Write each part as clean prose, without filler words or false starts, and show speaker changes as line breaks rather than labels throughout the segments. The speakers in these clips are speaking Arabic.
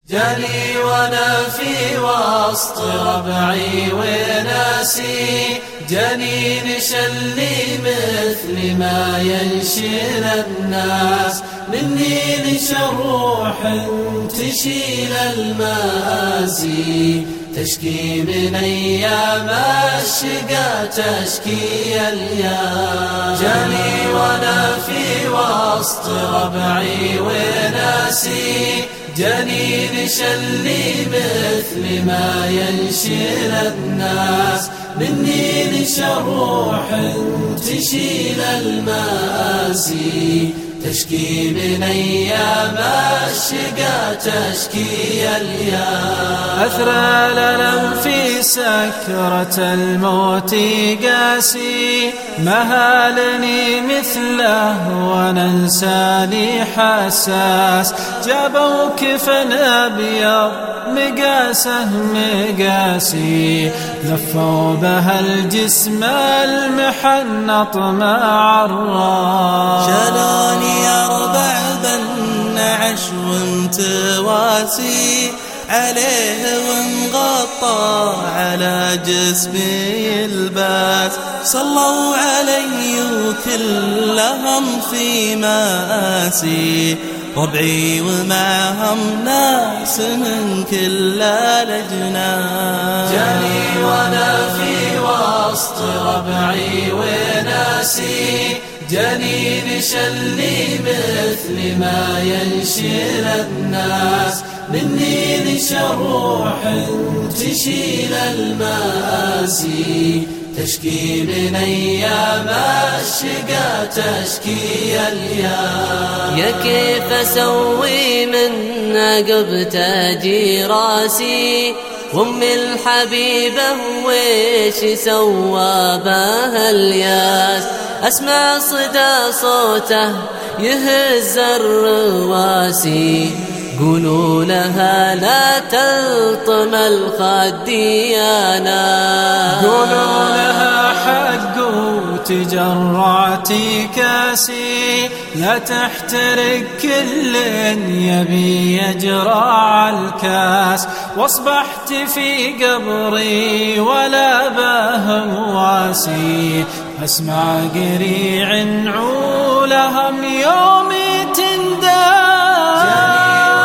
جاني وانا في وسط ربعي وناسي، جاني نشلي مثل ما ينشل الناس، مني نشر روح تشيل المآسي، تشكي من أيام الشقا تشكي الياس. جاني وانا في وسط ربعي وناسي، جاني نشلي مثل ما ينشل الناس، مني نشر روح تشيل المآسي، تشكي من أيام الشقا تشكي الياس.
أثرى الألم في سكرة الموت قاسي، مهالني مثله وننساني حساس، جابوا كفن أبيض مقاسه مقاسي، لفوا بها الجسم المحنط مع الراس.
شالوني 4 بالنعش ومتواسي، عليه ومغطى على جسمي الباس، صلوا علي وكلهم في مآسي، ربعي ومعهم ناس من كل الأجناس.
جاني وانا في وسط ربعي وناسي، جاني نشلي مثل ما ينشل الناس، مني نشر روح تشيل المآسي، تشكي من أيام الشقا تشكي الياس.
يا كيف أسوي من عقب تاجي راسي، وأمي الحبيبة ويش سوى بها الياس، أسمع صدى صوته يهز الرواسي، قولوا لها لا تلطم الخديانا،
قولوا لها حق وتجرعتي كاسي، لا تحترق كل يبي يجرع الكاس، واصبحت في قبري ولا باهم واسي، اسمع قريع عولهم يومي تنداس.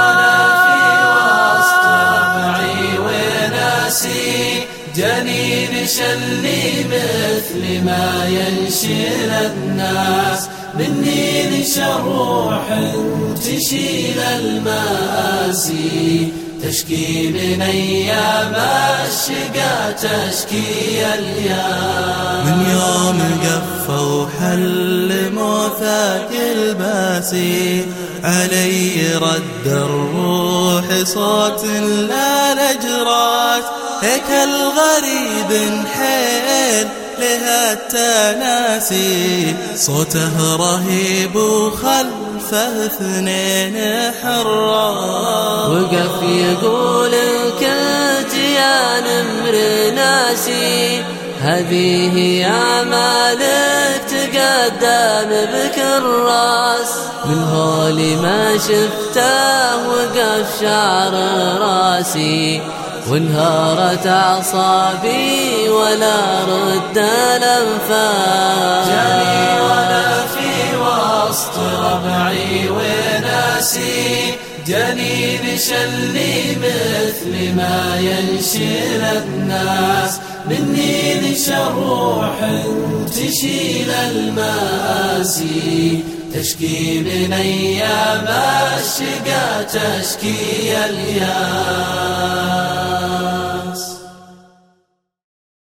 جاني نشلي مثل ما ينشل الناس، مني نشر روح تشيل المآسي، تشكي من أيام الشقا تشكي الياس.
من يوم قفوا حل موثاق الباسي، علي رد الروح صوت لا الأجراس، هيك الغريب حيل لها التناسي، صوته رهيب وخلفه 2 حراس،
وقف يقول كنت يا نمر ناسي، هذه يا مالك تقدم بكراس، من هولي ما شفته وقف شعر راسي، وانهارت أعصابي ولا رد الأنفاس.
جاني وانا في وسط ربعي وناسي، جاني نشلي مثل ما ينشل الناس، مني نشر روح تشيل المآسي، تشكي من أيام الشقا تشكي الياس.